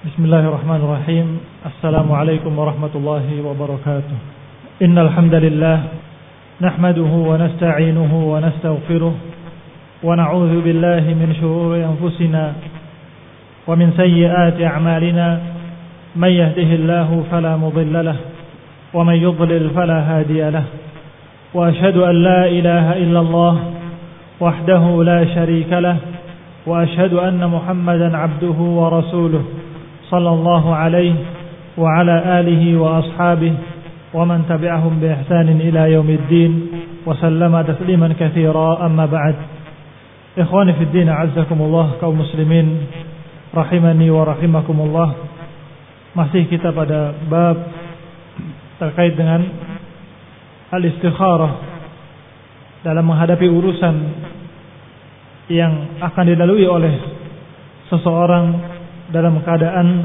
Bismillahirrahmanirrahim. Assalamualaikum warahmatullahi wabarakatuh. Innal hamdalillah nahmaduhu wa nasta'inuhu wa nastaghfiruh wa na'udzu billahi min shururi anfusina wa min sayyiati a'malina may yahdihillahu fala mudilla lahu wa may yudlil fala hadiya lahu wa ashhadu an la ilaha illallah wahdahu la syarika lahu wa ashhadu anna Muhammadan 'abduhu wa rasuluh sallallahu alaihi wa ala alihi wa ashabihi wa man tabi'ahum bi ihsanin ila yaumiddin wa sallama tasliman katsira amma ba'd. Ikhwani fid din, a'azzakumullah, kaum muslimin rahimani wa rahimakumullah. Masih kita pada bab terkait dengan al-istikharah dalam menghadapi urusan yang akan dilalui oleh seseorang dalam keadaan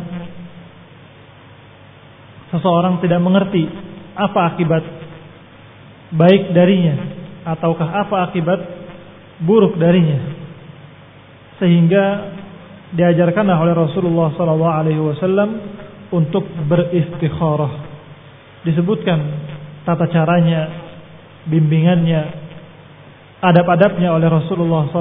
seseorang tidak mengerti apa akibat baik darinya ataukah apa akibat buruk darinya, sehingga diajarkanlah oleh Rasulullah SAW untuk beristikharah. Disebutkan tata caranya, bimbingannya, adab-adabnya oleh Rasulullah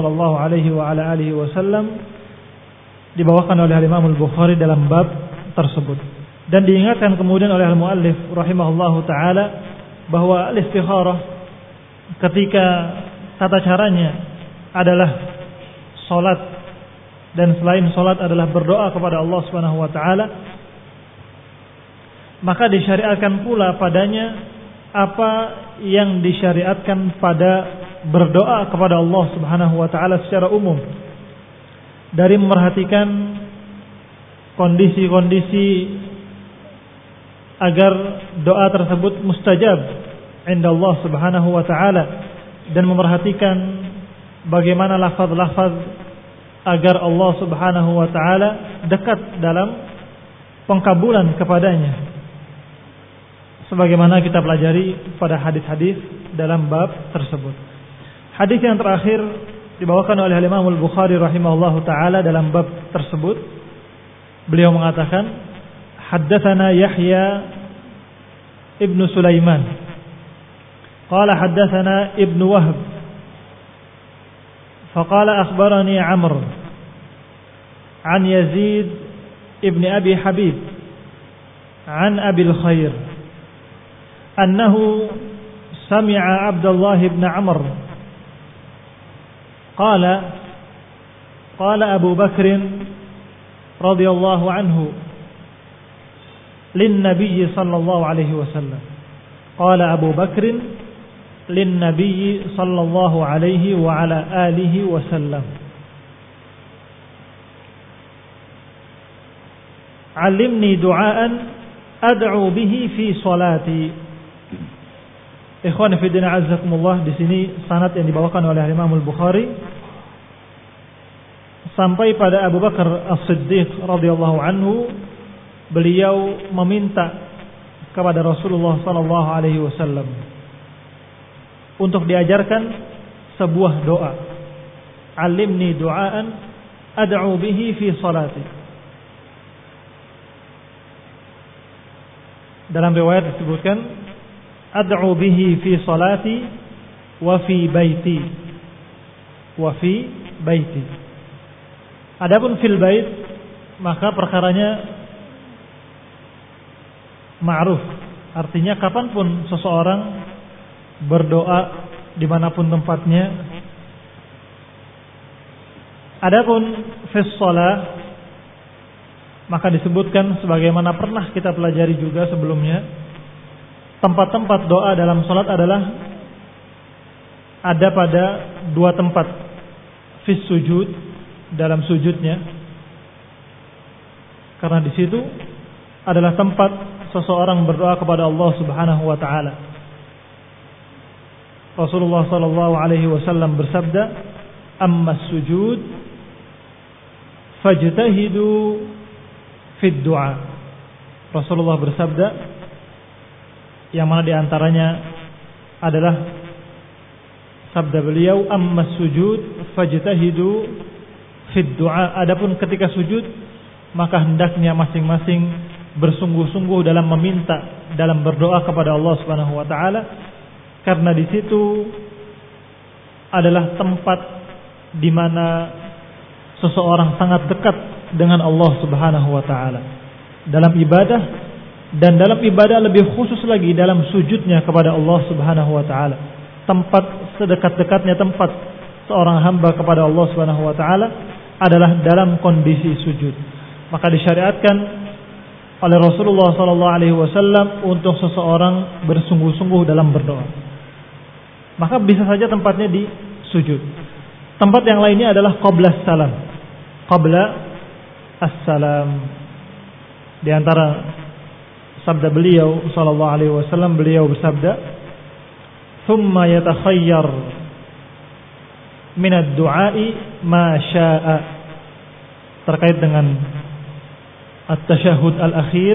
SAW, dibawakan oleh Imam Al-Bukhari dalam bab tersebut. Dan diingatkan kemudian oleh al-muallif rahimahullahu taala bahwa al-istikharah ketika tata caranya adalah salat, dan selain salat adalah berdoa kepada Allah Subhanahu wa taala, maka disyariatkan pula padanya apa yang disyariatkan pada berdoa kepada Allah Subhanahu wa taala secara umum, dari memerhatikan kondisi-kondisi agar doa tersebut mustajab inda Allah Subhanahu wa taala, dan memerhatikan bagaimana lafaz-lafaz agar Allah Subhanahu wa taala dekat dalam pengkabulan kepadanya, sebagaimana kita pelajari pada hadis-hadis dalam bab tersebut. Hadis yang terakhir dibawakan oleh Imam Al-Bukhari rahimahullahu taala dalam bab tersebut. Beliau mengatakan, haddatsana Yahya ibnu Sulaiman qala haddatsana Ibnu Wahb faqala akhbarani Amr an Yazid ibn Abi Habib an Abi al-Khair annahu sami'a Abdullah ibn Amr قال أبو بكر رضي الله عنه للنبي صلى الله عليه وسلم قال أبو بكر للنبي صلى الله عليه وعلى آله وسلم علمني دعاء أدعو به في صلاتي. Ikhwan fillah azzakumullah, di sini sanad yang dibawakan oleh Imam Al-Bukhari sampai pada Abu Bakar As-Siddiq radhiyallahu anhu. Beliau meminta kepada Rasulullah sallallahu alaihi wasallam untuk diajarkan sebuah doa. Alimni du'aan ad'u bihi fi salati. Dalam riwayat disebutkan ad'u bihi fi salati wa fi baiti. Wa fi baiti. Adapun fil bait, maka perkaranya ma'ruf, artinya kapanpun seseorang berdoa dimanapun tempatnya. Adapun fis shalah, maka disebutkan sebagaimana pernah kita pelajari juga sebelumnya, tempat-tempat doa dalam salat adalah ada pada dua tempat. Fis sujud, dalam sujudnya, karena di situ adalah tempat seseorang berdoa kepada Allah Subhanahu wa taala. Rasulullah sallallahu alaihi wasallam bersabda, "Amma sujud fajtahidu fid du'a." Rasulullah bersabda, yang mana diantaranya adalah sabda beliau, "Amma sujud fajtahidu fid du'a." Adapun ketika sujud, maka hendaknya masing-masing bersungguh-sungguh dalam meminta, dalam berdoa kepada Allah Subhanahu wa taala, karena di situ adalah tempat di mana seseorang sangat dekat dengan Allah Subhanahu wa taala dalam ibadah, dan dalam ibadah lebih khusus lagi dalam sujudnya kepada Allah Subhanahu wa taala. Tempat sedekat-dekatnya tempat seorang hamba kepada Allah Subhanahu wa taala adalah dalam kondisi sujud. Maka disyariatkan oleh Rasulullah sallallahu alaihi wasallam untuk seseorang bersungguh-sungguh dalam berdoa. Maka bisa saja tempatnya di sujud. Tempat yang lainnya adalah qabla salam. Qabla as-salam. Di antara sabda beliau sallallahu alaihi wasallam, beliau bersabda, "Tsumma yatakhayyar min ad-du'a'i ma syaa." Terkait dengan at-tasyahhud al-akhir,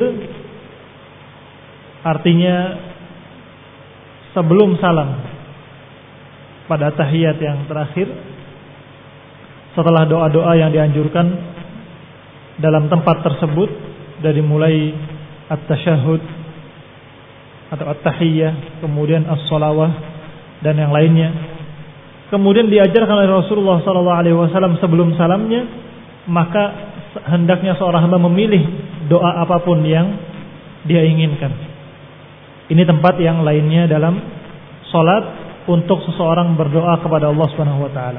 artinya sebelum salam pada tahiyat yang terakhir, setelah doa-doa yang dianjurkan dalam tempat tersebut, dari mulai at-tasyahhud atau at-tahiyyah, kemudian as-shalawah dan yang lainnya, kemudian diajarkan oleh Rasulullah SAW sebelum salamnya, maka hendaknya seorang hamba memilih doa apapun yang dia inginkan. Ini tempat yang lainnya dalam salat untuk seseorang berdoa kepada Allah Subhanahu wa taala.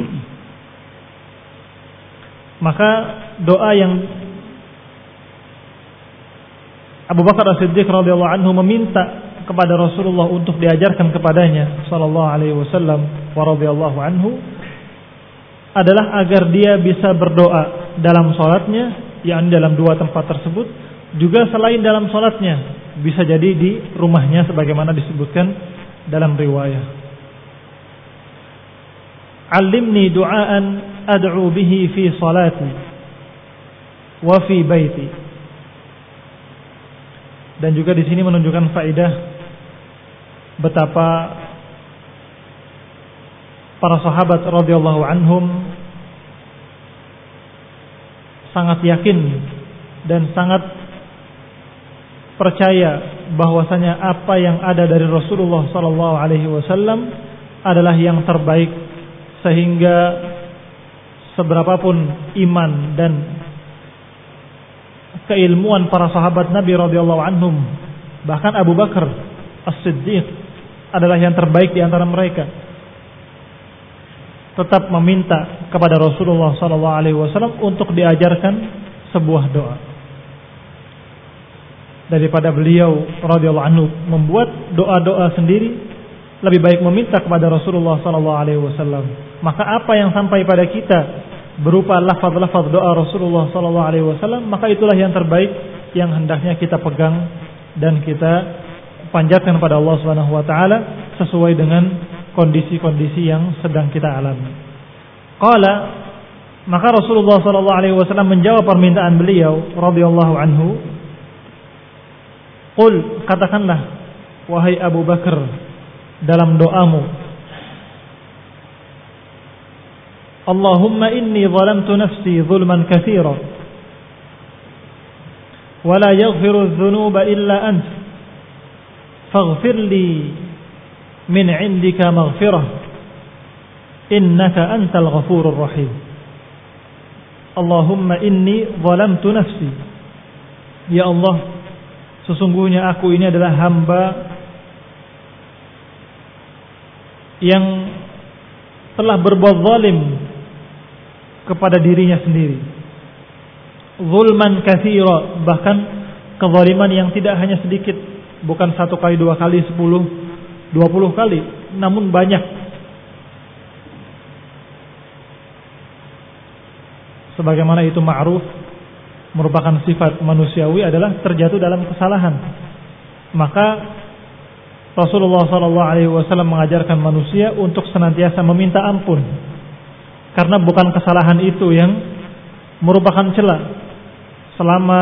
Maka doa yang Abu Bakar As-Siddiq radhiyallahu anhu meminta kepada Rasulullah untuk diajarkan kepadanya sallallahu alaihi wasallam wa radhiyallahu anhu adalah agar dia bisa berdoa dalam salatnya, yakni dalam dua tempat tersebut, juga selain dalam salatnya, bisa jadi di rumahnya sebagaimana disebutkan dalam riwayah. Allimni du'aan ad'u bihi fi salati wa fi baiti. Dan juga di sini menunjukkan faedah betapa para sahabat radhiyallahu anhum sangat yakin dan sangat percaya bahwasanya apa yang ada dari Rasulullah sallallahu alaihi wasallam adalah yang terbaik, sehingga seberapapun iman dan keilmuan para sahabat Nabi radhiyallahu anhum, bahkan Abu Bakar As-Siddiq adalah yang terbaik di antara mereka, tetap meminta kepada Rasulullah SAW untuk diajarkan sebuah doa. Daripada beliau radhiyallahu anhu membuat doa-doa sendiri, lebih baik meminta kepada Rasulullah SAW. Maka apa yang sampai pada kita berupa lafaz-lafaz doa Rasulullah SAW, maka itulah yang terbaik yang hendaknya kita pegang dan kita panjatkan kepada Allah Subhanahu wa taala sesuai dengan kondisi-kondisi yang sedang kita alami. Qala, maka Rasulullah SAW menjawab permintaan beliau radhiyallahu anhu, qul, katakanlah wahai Abu Bakar dalam doamu, Allahumma inni zalamtu nafsi zulman katsira wa la yaghfiru adh-dhunuba illa ant faghfir li min 'indika maghfirah innaka antal ghafurur rahim. Allahumma inni zalamtu nafsi, ya Allah, sesungguhnya aku ini adalah hamba yang telah berbuat zalim kepada dirinya sendiri. Zulman katsira, bahkan kezaliman yang tidak hanya sedikit, bukan 1 kali, 2 kali, 10, 20 kali, namun banyak. Sebagaimana itu ma'ruf, merupakan sifat manusiawi adalah terjatuh dalam kesalahan. Maka Rasulullah SAW mengajarkan manusia untuk senantiasa meminta ampun, karena bukan kesalahan itu yang merupakan celah, selama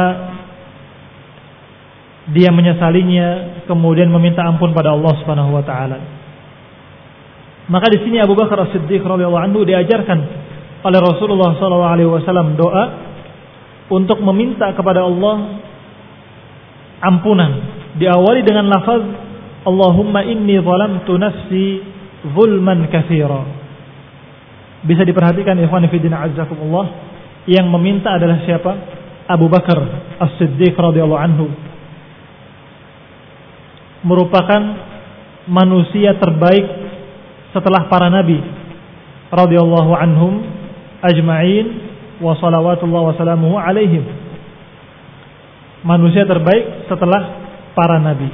dia menyesalinya kemudian meminta ampun pada Allah Subhanahu wa taala. Maka di sini Abu Bakar As-Siddiq radhiyallahu anhu diajarkan oleh Rasulullah SAW doa untuk meminta kepada Allah ampunan. Diawali dengan lafaz Allahumma inni zalamtu nafsi zulman katsira. Bisa diperhatikan ikhwan fillah azzakumullah, yang meminta adalah siapa? Abu Bakar As-Siddiq radhiyallahu anhu. Merupakan manusia terbaik setelah para nabi radhiyallahu anhum ajma'in wa salawatullah wa salamuhu alaihim. Manusia terbaik setelah para nabi.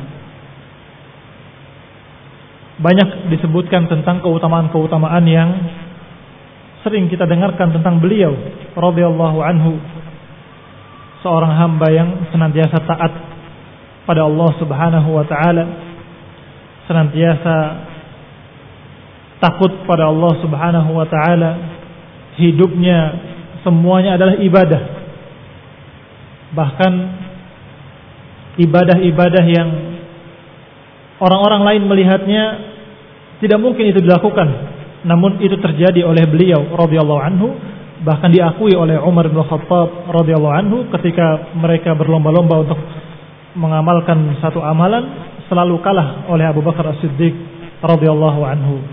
Banyak disebutkan tentang keutamaan-keutamaan yang sering kita dengarkan tentang beliau radhiyallahu anhu. Seorang hamba yang senantiasa taat pada Allah Subhanahu wa taala, senantiasa takut pada Allah Subhanahu wa taala. Hidupnya semuanya adalah ibadah. Bahkan ibadah-ibadah yang orang-orang lain melihatnya tidak mungkin itu dilakukan, namun itu terjadi oleh beliau radhiyallahu anhu. Bahkan diakui oleh Umar bin Khattab radhiyallahu anhu, ketika mereka berlomba-lomba untuk mengamalkan satu amalan, selalu kalah oleh Abu Bakar As-Siddiq radhiyallahu anhu.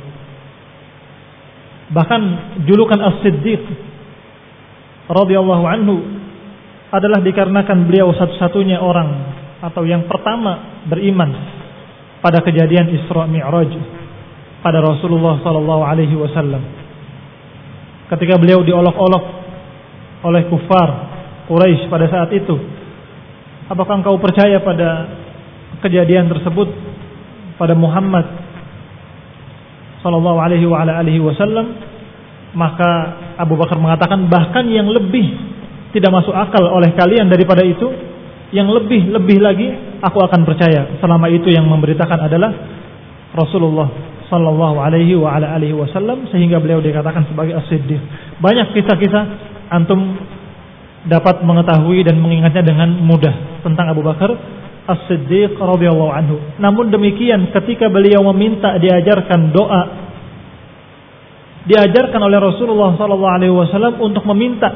Bahkan julukan As-Siddiq radhiyallahu anhu adalah dikarenakan beliau satu-satunya orang atau yang pertama beriman pada kejadian Isra Mi'raj pada Rasulullah sallallahu alaihi wasallam. Ketika beliau diolok-olok oleh kufar Quraisy pada saat itu, apakah engkau percaya pada kejadian tersebut, pada Muhammad sallallahu alaihi wa ala alihi wasallam? Maka Abu Bakar mengatakan, bahkan yang lebih tidak masuk akal oleh kalian daripada itu, yang lebih lagi aku akan percaya, selama itu yang memberitakan adalah Rasulullah sallallahu alaihi wa ala alihi wasallam, sehingga beliau dikatakan sebagai As-Siddiq. Banyak kisah-kisah antum dapat mengetahui dan mengingatnya dengan mudah tentang Abu Bakar As-Siddiq radhiyallahu anhu. Namun demikian, ketika beliau meminta diajarkan doa, diajarkan oleh Rasulullah sallallahu alaihi wasallam untuk meminta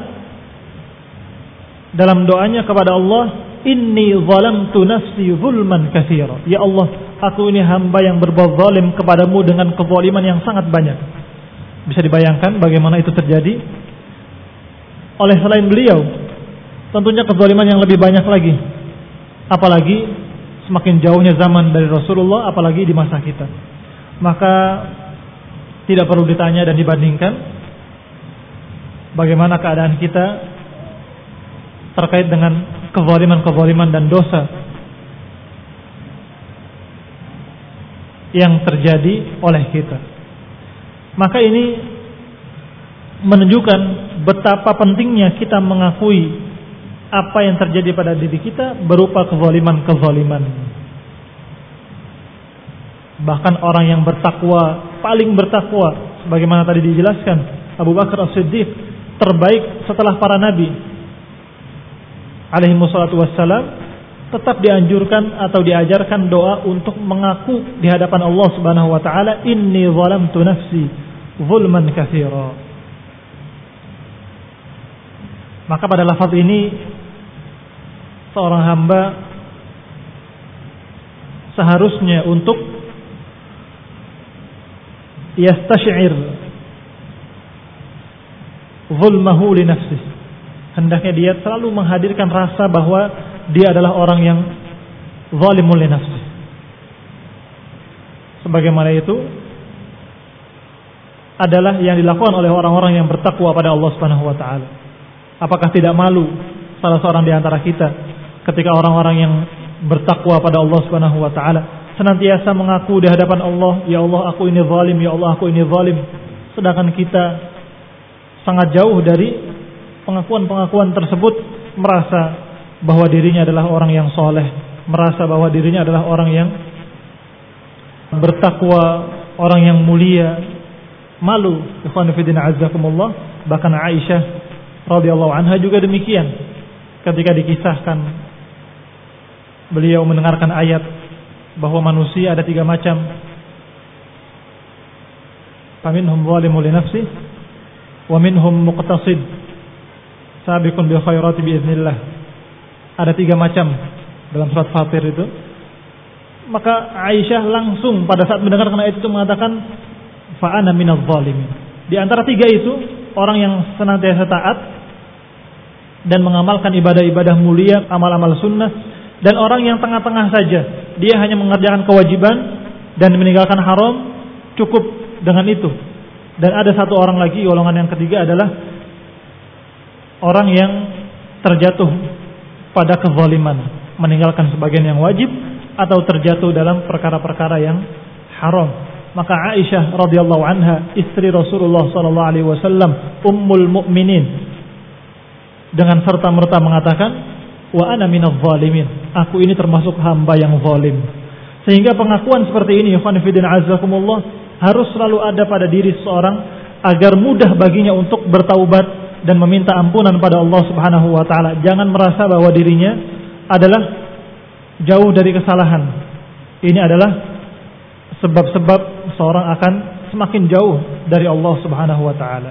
dalam doanya kepada Allah, inni zalamtu nafsi zulman katsira. Ya Allah, aku ini hamba yang berbuat zalim kepadamu dengan kezaliman yang sangat banyak. Bisa dibayangkan bagaimana itu terjadi oleh selain beliau. Tentunya kezaliman yang lebih banyak lagi. Apalagi semakin jauhnya zaman dari Rasulullah, apalagi di masa kita. Maka tidak perlu ditanya dan dibandingkan bagaimana keadaan kita terkait dengan kezaliman dan dosa yang terjadi oleh kita. Maka ini menunjukkan betapa pentingnya kita mengakui apa yang terjadi pada diri kita berupa kezaliman. Bahkan orang yang bertakwa, paling bertakwa, sebagaimana tadi dijelaskan, Abu Bakar As-Siddiq terbaik setelah para nabi alaihi wassalatu wassalam, tetap dianjurkan atau diajarkan doa untuk mengaku di hadapan Allah Subhanahu wa taala, inni zalamtu nafsi zulman katsira. Maka pada lafaz ini seorang hamba seharusnya untuk yastash'ir zulmahu li nafsihi. Hendaknya dia selalu menghadirkan rasa bahwa dia adalah orang yang zalimul li nafsi. Sebagaimana itu adalah yang dilakukan oleh orang-orang yang bertakwa pada Allah Subhanahu wa taala. Apakah tidak malu salah seorang di antara kita ketika orang-orang yang bertakwa pada Allah Subhanahu wa taala senantiasa mengaku di hadapan Allah, ya Allah aku ini zalim, ya Allah aku ini zalim, sedangkan kita sangat jauh dari pengakuan-pengakuan tersebut, merasa bahwa dirinya adalah orang yang soleh, merasa bahwa dirinya adalah orang yang bertakwa, orang yang mulia. Malu, ikhwan fillah azzakumullah. Bahkan Aisyah radhiyallahu anha juga demikian. Ketika dikisahkan beliau mendengarkan ayat bahwa manusia ada 3 macam. Faminhum zalimun li nafsihi wa minhum muqtasid sabiqun bil khairati biiznillah. Ada 3 macam dalam surat Fatir itu. Maka Aisyah langsung pada saat mendengarkan ayat itu mengatakan fa ana minadh dhalimin. Di antara 3 itu, orang yang senantiasa taat dan mengamalkan ibadah-ibadah mulia, amal-amal sunnah, dan orang yang tengah-tengah saja, dia hanya mengerjakan kewajiban dan meninggalkan haram, cukup dengan itu. Dan ada 1 orang lagi, golongan yang ketiga adalah orang yang terjatuh pada kezaliman, meninggalkan sebagian yang wajib atau terjatuh dalam perkara-perkara yang haram. Maka Aisyah radhiyallahu anha, istri Rasulullah sallallahu alaihi wasallam, ummul mukminin, dengan serta-merta mengatakan, wa ana minadh dhalimin, aku ini termasuk hamba yang zalim. Sehingga pengakuan seperti ini, ikhwan fillah azakumullah, harus selalu ada pada diri seseorang agar mudah baginya untuk bertaubat dan meminta ampunan pada Allah Subhanahu wa taala. Jangan merasa bahwa dirinya adalah jauh dari kesalahan. Ini adalah sebab-sebab seorang akan semakin jauh dari Allah Subhanahu wa taala.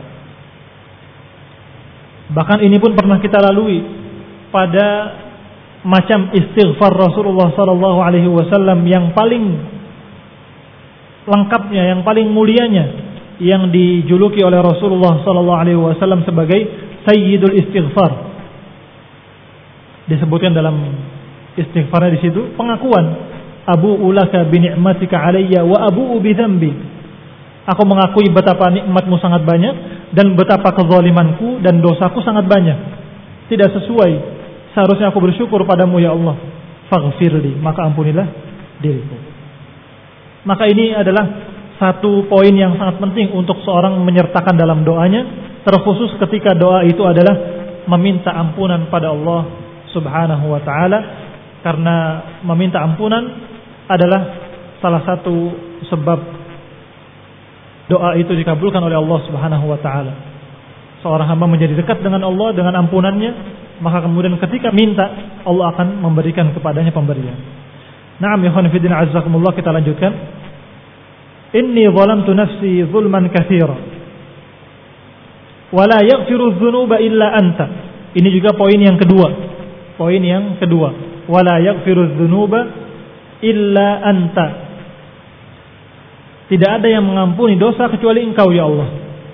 Bahkan ini pun pernah kita lalui pada macam istighfar Rasulullah sallallahu alaihi wasallam yang paling lengkapnya, yang paling mulianya, yang dijuluki oleh Rasulullah sallallahu alaihi wasallam sebagai sayyidul istighfar. Disebutkan dalam istighfarnya di situ pengakuan, abu'u laka bi ni'matika alayya wa abu'u bi dzambi. Aku mengakui betapa nikmatmu sangat banyak dan betapa kezalimanku dan dosaku sangat banyak. Tidak sesuai, seharusnya aku bersyukur padamu ya Allah. Faghfirli, maka ampunilah diriku. Maka ini adalah satu poin yang sangat penting untuk seorang menyertakan dalam doanya, terkhusus ketika doa itu adalah meminta ampunan pada Allah Subhanahu wa taala, karena meminta ampunan adalah salah satu sebab doa itu dikabulkan oleh Allah Subhanahu wa taala. Seorang hamba menjadi dekat dengan Allah dengan ampunannya, maka kemudian ketika minta, Allah akan memberikan kepadanya pemberian. Na'am ikhwan fillah azakumullah, kita lanjutkan. Inni zalamtu nafsi zulman katsira wa la yaghfiru dzunuba illa anta. Ini juga poin yang kedua. Poin yang kedua, wa la yaghfiru dzunuba illa anta. Tidak ada yang mengampuni dosa kecuali Engkau ya Allah.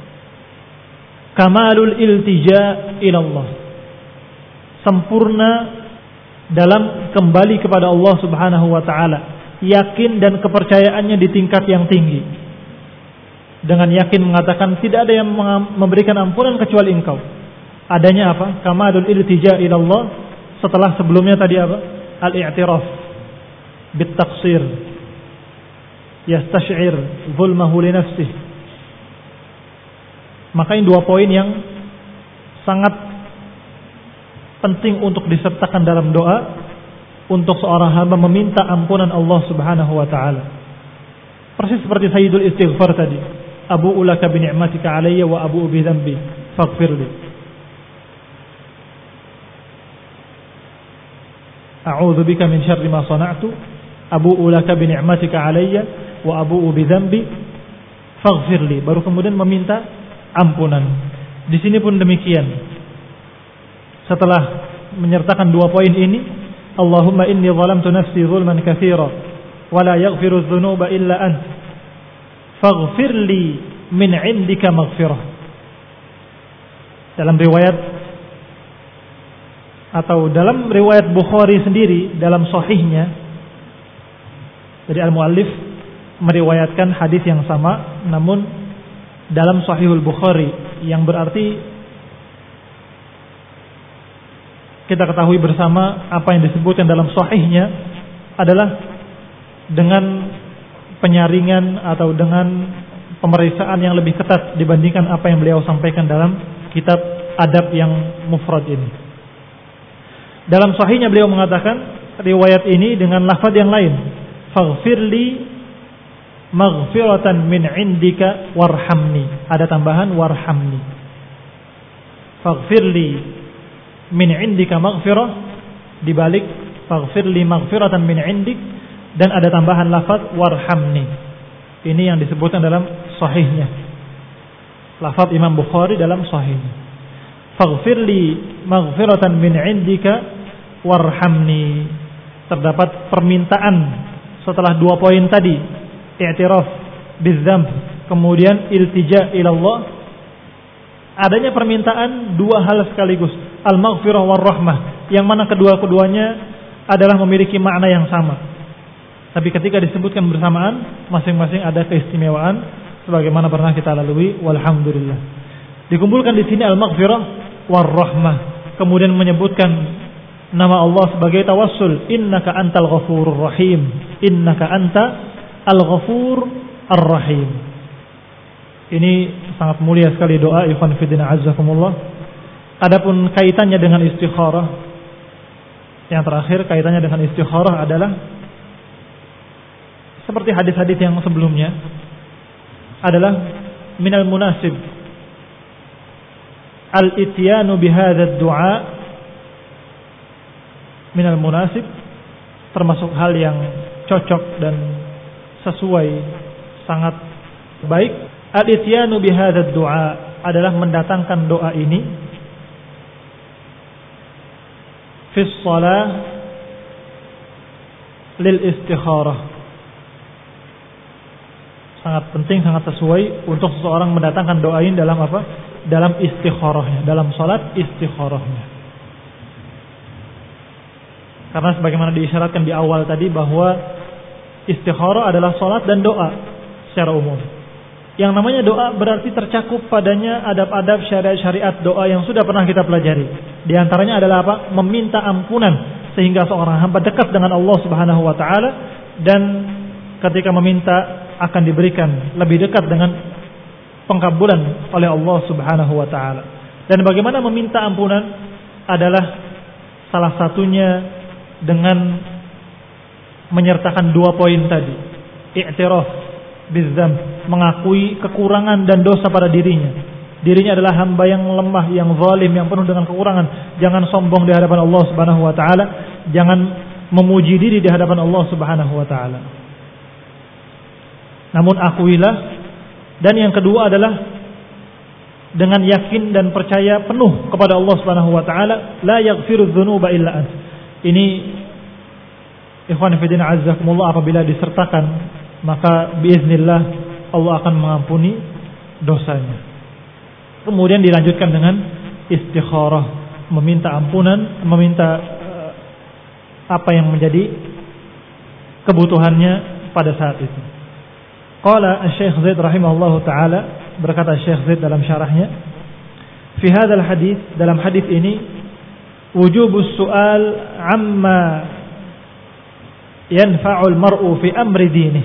Kamalul iltija ila Allah. Sempurna dalam kembali kepada Allah Subhanahu wa taala. Yakin dan kepercayaannya di tingkat yang tinggi. Dengan yakin mengatakan tidak ada yang memberikan ampunan kecuali Engkau. Adanya apa? Kamalul iltija ila Allah. Setelah sebelumnya tadi apa? Al-i'tiraf bit taqsir. Yastash'ir zulmahu li nafsihi. Maka ini 2 poin yang sangat penting untuk disertakan dalam doa untuk seorang hamba meminta ampunan Allah Subhanahu wa taala. Persis seperti sayyidul istighfar tadi. Abu'u laka bi ni'matika alayya wa abu'u bi dzambi faghfirli. A'udzu bika min syarri ma sana'tu. Abu'u laka bi ni'matika alayya wa abu'u bi dzambi faghfirli. Baru kemudian meminta ampunan. Di sini pun demikian. Setelah menyertakan 2 poin ini, Allahumma inni zalamtu nafsi zulman katsira wa la yaghfiru dzunuba illa ant. Faghfirli min 'indika maghfirah. Dalam riwayat atau dalam riwayat Bukhari sendiri dalam sahihnya, jadi al-muallif meriwayatkan hadis yang sama namun dalam Sahihul Bukhari, yang berarti kita ketahui bersama apa yang disebutkan dalam sahihnya adalah dengan penyaringan atau dengan pemeriksaan yang lebih ketat dibandingkan apa yang beliau sampaikan dalam kitab adab yang mufrad ini. Dalam sahihnya beliau mengatakan riwayat ini dengan lafaz yang lain, faghfirli maghfiratan min indika warhamni. Ada tambahan warhamni. Faghfirli min indika maghfirah, dibalik faghfirli maghfiratan min indik, dan ada tambahan lafaz warhamni. Ini yang disebutkan dalam sahihnya, lafaz Imam Bukhari dalam sahihnya. faghfirli maghfiratan min 'indika warhamni. Terdapat permintaan setelah 2 poin tadi, i'tiraf bidzamb, kemudian iltija ila Allah. Adanya permintaan 2 hal sekaligus, al-maghfirah war-rahmah, yang mana kedua-keduanya adalah memiliki makna yang sama. Tapi ketika disebutkan bersamaan, masing-masing ada keistimewaan sebagaimana pernah kita lalui, walhamdulillah. Dikumpulkan di sini al-maghfirah war-rahmah, kemudian menyebutkan nama Allah sebagai tawassul, innaka antal ghafurur rahim, innaka anta al-ghafur ar-rahim. Ini sangat mulia sekali doa, ikhwan fillah azzakumullah. Adapun kaitannya dengan istikharah, yang terakhir kaitannya dengan istikharah adalah seperti hadis-hadis yang sebelumnya, adalah minal munasib al-ityanu bihadza ad-du'a, minal munasib, termasuk hal yang cocok dan sesuai, sangat baik. Al-ityanu bihadza ad-du'a adalah mendatangkan doa ini fi shalah lil istikharah. Sangat penting, sangat sesuai untuk seseorang mendatangkan doa ini dalam apa? Dalam istikharahnya, dalam salat istikharahnya. Karena sebagaimana diisyaratkan di awal tadi bahwa istikharah adalah salat dan doa secara umum. Yang namanya doa berarti tercakup padanya adab-adab syariat-syariat doa yang sudah pernah kita pelajari. Di antaranya adalah apa? Meminta ampunan sehingga seorang hamba dekat dengan Allah Subhanahu wa taala, dan ketika meminta akan diberikan lebih dekat dengan pengkabulan oleh Allah Subhanahu wa taala. Dan bagaimana meminta ampunan adalah salah satunya dengan menyertakan 2 poin tadi. I'tiraf bidzamb, mengakui kekurangan dan dosa pada dirinya. Dirinya adalah hamba yang lemah, yang zalim, yang penuh dengan kekurangan. Jangan sombong di hadapan Allah Subhanahu wa taala, jangan memuji diri di hadapan Allah Subhanahu wa taala. Namun akuilah. Dan yang kedua adalah dengan yakin dan percaya penuh kepada Allah Subhanahu wa taala, la yaghfiru dzunuba illa ant. Ini ikhwan fillah azzakumullah, apabila disertakan maka biiznillah Allah akan mengampuni dosanya. Kemudian dilanjutkan dengan istikharah, meminta ampunan, meminta apa yang menjadi kebutuhannya pada saat itu. Qala Syekh Zaid rahimahullahu taala, berkata Syekh Zaid dalam syarahnya, fi hadzal hadis, dalam hadis ini, wujubus su'al amma yanfa'ul mar'u fi amri dinih.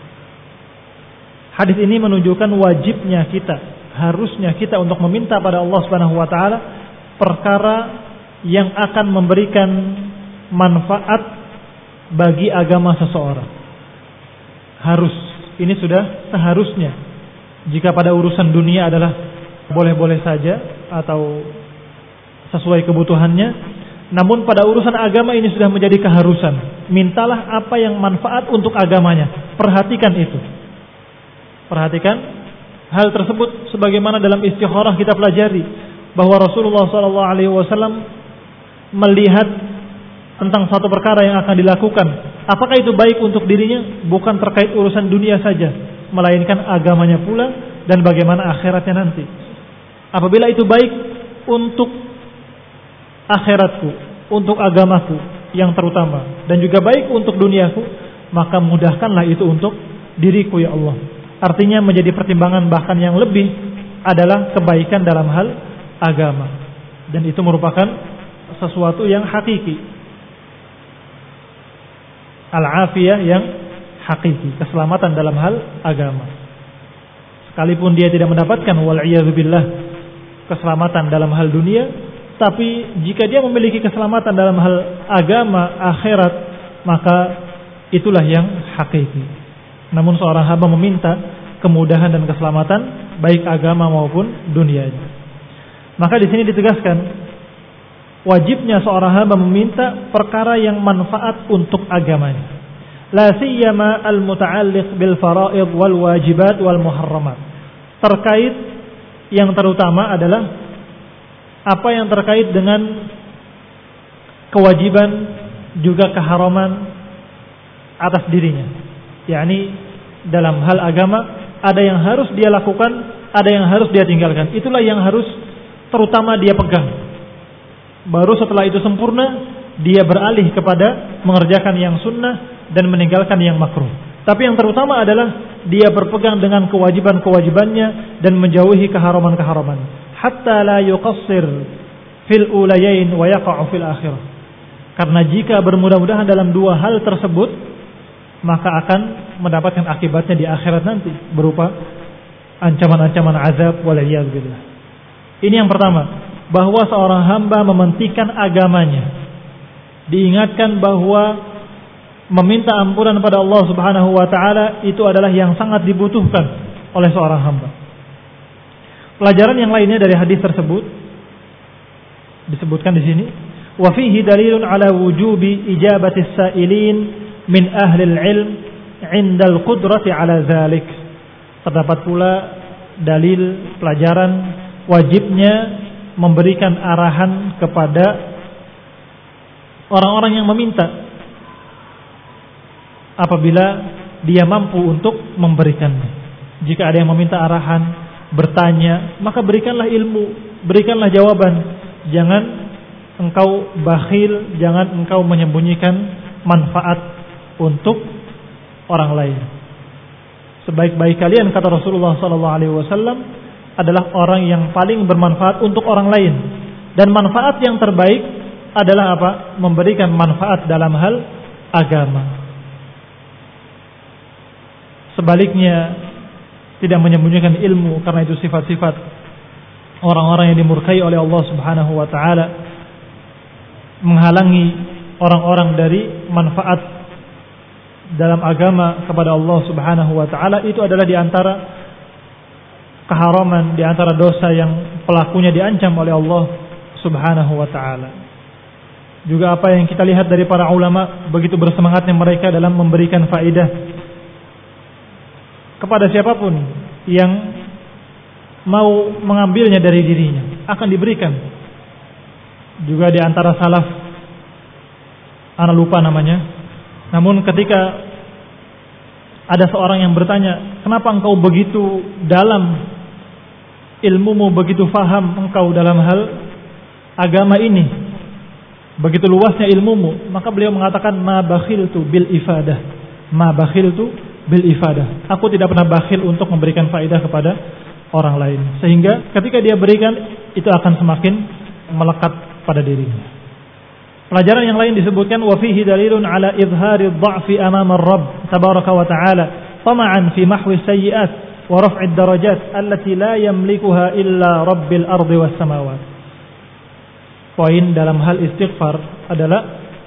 Hadis ini menunjukkan wajibnya kita, harusnya kita untuk meminta pada Allah Subhanahu wa taala perkara yang akan memberikan manfaat bagi agama seseorang. Harus, ini sudah seharusnya. Jika pada urusan dunia adalah boleh-boleh saja atau sesuai kebutuhannya, namun pada urusan agama ini sudah menjadi keharusan. Mintalah apa yang manfaat untuk agamanya. Perhatikan itu. Perhatikan hal tersebut sebagaimana dalam istikharah kita pelajari bahwa Rasulullah SAW melihat tentang satu perkara yang akan dilakukan. Apakah itu baik untuk dirinya? Bukan terkait urusan dunia saja, melainkan agamanya pula dan bagaimana akhiratnya nanti. Apabila itu baik untuk akhiratku, untuk agamaku yang terutama, dan juga baik untuk duniaku, maka mudahkanlah itu untuk diriku ya Allah. Artinya menjadi pertimbangan bahkan yang lebih adalah kebaikan dalam hal agama. Dan itu merupakan sesuatu yang hakiki. Al-afiyah yang hakiki, keselamatan dalam hal agama. Sekalipun dia tidak mendapatkan wal'iyadzubillah keselamatan dalam hal dunia, tapi jika dia memiliki keselamatan dalam hal agama, akhirat, maka itulah yang hakiki. Namun seorang hamba meminta kemudahan dan keselamatan baik agama maupun dunianya. Maka di sini ditegaskan wajibnya seorang hamba meminta perkara yang manfaat untuk agamanya. La siyama al-muta'alliq bil fara'id wal wajibat wal muharramat. Terkait yang terutama adalah apa yang terkait dengan kewajiban juga keharaman atas dirinya. yakni dalam hal agama ada yang harus dia lakukan, ada yang harus dia tinggalkan. Itulah yang harus terutama dia pegang. Baru setelah itu sempurna, dia beralih kepada mengerjakan yang sunnah dan meninggalkan yang makruh. Tapi yang terutama adalah dia berpegang dengan kewajiban-kewajibannya dan menjauhi keharaman-keharaman. Hatta la yuqassir fil ulayain wa yaqa'u fil akhirah. Karena jika bermudah-mudahan dalam dua hal tersebut, maka akan mendapatkan akibatnya di akhirat nanti berupa ancaman-ancaman azab waliyadzubillah. Ini yang pertama, bahwa seorang hamba mementingkan agamanya. Diingatkan bahwa meminta ampunan pada Allah Subhanahu wa taala itu adalah yang sangat dibutuhkan oleh seorang hamba. Pelajaran yang lainnya dari hadis tersebut disebutkan di sini, wa fihi dalilun ala wujubi ijabati as-sa'ilin min ahli al-ilm 'inda al-qudrati ala dzalik. Terdapat pula dalil pelajaran wajibnya memberikan arahan kepada orang-orang yang meminta apabila dia mampu untuk memberikannya. Jika ada yang meminta arahan, bertanya, maka berikanlah ilmu, berikanlah jawaban. Jangan engkau bakhil, jangan engkau menyembunyikan manfaat untuk orang lain. Sebaik-baik kalian, kata Rasulullah SAW, adalah orang yang paling bermanfaat untuk orang lain. Dan manfaat yang terbaik adalah apa? Memberikan manfaat dalam hal agama. Sebaliknya, tidak menyembunyikan ilmu, karena itu sifat-sifat orang-orang yang dimurkai oleh Allah Subhanahu wa taala, menghalangi orang-orang dari manfaat dalam agama kepada Allah Subhanahu wa taala. Itu adalah di antara keharaman, di antara dosa yang pelakunya diancam oleh Allah Subhanahu wa taala. Juga apa yang kita lihat dari para ulama, begitu bersemangatnya mereka dalam memberikan faedah kepada siapapun yang mau mengambilnya dari dirinya, akan diberikan. Juga di antara salaf, ana lupa namanya, namun ketika ada seorang yang bertanya, kenapa engkau begitu dalam ilmumu, begitu faham engkau dalam hal agama ini, begitu luasnya ilmumu, maka beliau mengatakan, ma bakhiltu bil ifadah, ma bakhiltu bil ifadah. Aku tidak pernah bakhil untuk memberikan faedah kepada orang lain. Sehingga ketika dia berikan, itu akan semakin melekat pada dirinya. Pelajaran yang lain disebutkan, wa fihi dalilun ala izhari dha'fi amama ar-rabb tabaraka wa ta'ala tama'an fi mahwi sayyi'at wa raf'i ad-darajat allati la yamlikuha illa rabbil ardi was samawat. Poin dalam hal istighfar adalah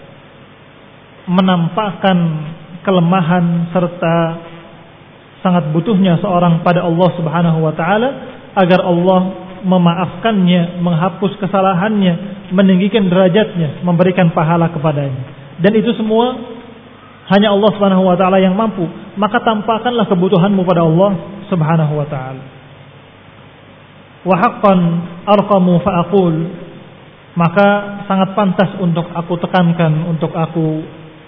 menampakkan kelemahan serta sangat butuhnya seorang pada Allah Subhanahu wa taala agar Allah memaafkannya, menghapus kesalahannya, meninggikan derajatnya, memberikan pahala kepadanya. Dan itu semua hanya Allah Subhanahu wa taala yang mampu. Maka tampakkanlah kebutuhanmu pada Allah Subhanahu wa taala. Wa haqqan arqamu fa aqul, maka sangat pantas untuk aku tekankan, untuk aku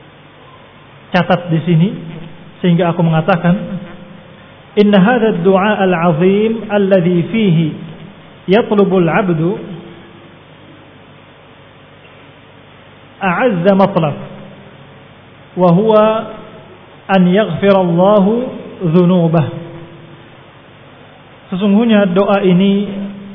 catat di sini, sehingga aku mengatakan, inna hadha ad-du'a al-'azim alladhi fihi yatlubu al-'abdu a'azza matlab wa huwa an yaghfira Allahu dhunubah. Sesungguhnya doa ini,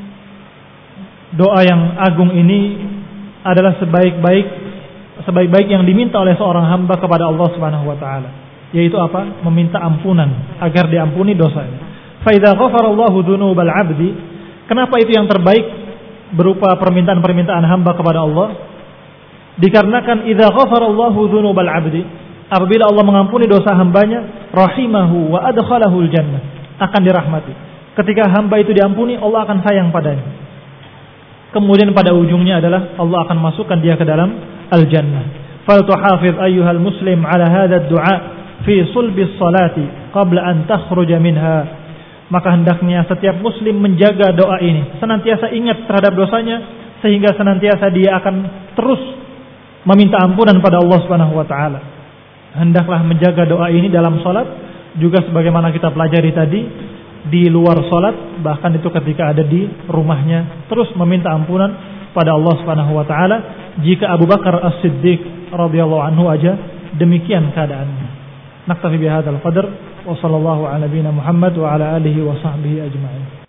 doa yang agung ini adalah sebaik-baik yang diminta oleh seorang hamba kepada Allah Subhanahu wa taala, yaitu apa? Meminta ampunan agar diampuni dosanya. Fa idza ghafara Allahu dzunubal 'abdi, kenapa itu yang terbaik berupa permintaan-permintaan hamba kepada Allah? Dikarenakan idza ghafara Allahu dzunubal 'abdi, apabila Allah mengampuni dosa hambanya, rahimahu wa adkhalahul jannah, akan dirahmati. Ketika hamba itu diampuni, Allah akan sayang padanya. Kemudian pada ujungnya adalah Allah akan masukkan dia ke dalam al-jannah. Faltuhafiz ayyuhal muslim ala hadha ad-du'a fi sulbi as-salati qabla an takhruja minha. Maka hendaknya setiap muslim menjaga doa ini, senantiasa ingat terhadap dosanya sehingga senantiasa dia akan terus meminta ampunan pada Allah Subhanahu wa taala. Hendaklah menjaga doa ini dalam salat, juga sebagaimana kita pelajari tadi di luar salat, bahkan itu ketika ada di rumahnya, terus meminta ampunan pada Allah Subhanahu wa taala. Jika Abu Bakar As-Siddiq radhiyallahu anhu aja demikian keadaannya. Naktafi bihadzal qadar wa sallallahu ala nabiyyina Muhammad wa ala alihi wa sahbihi ajma'in.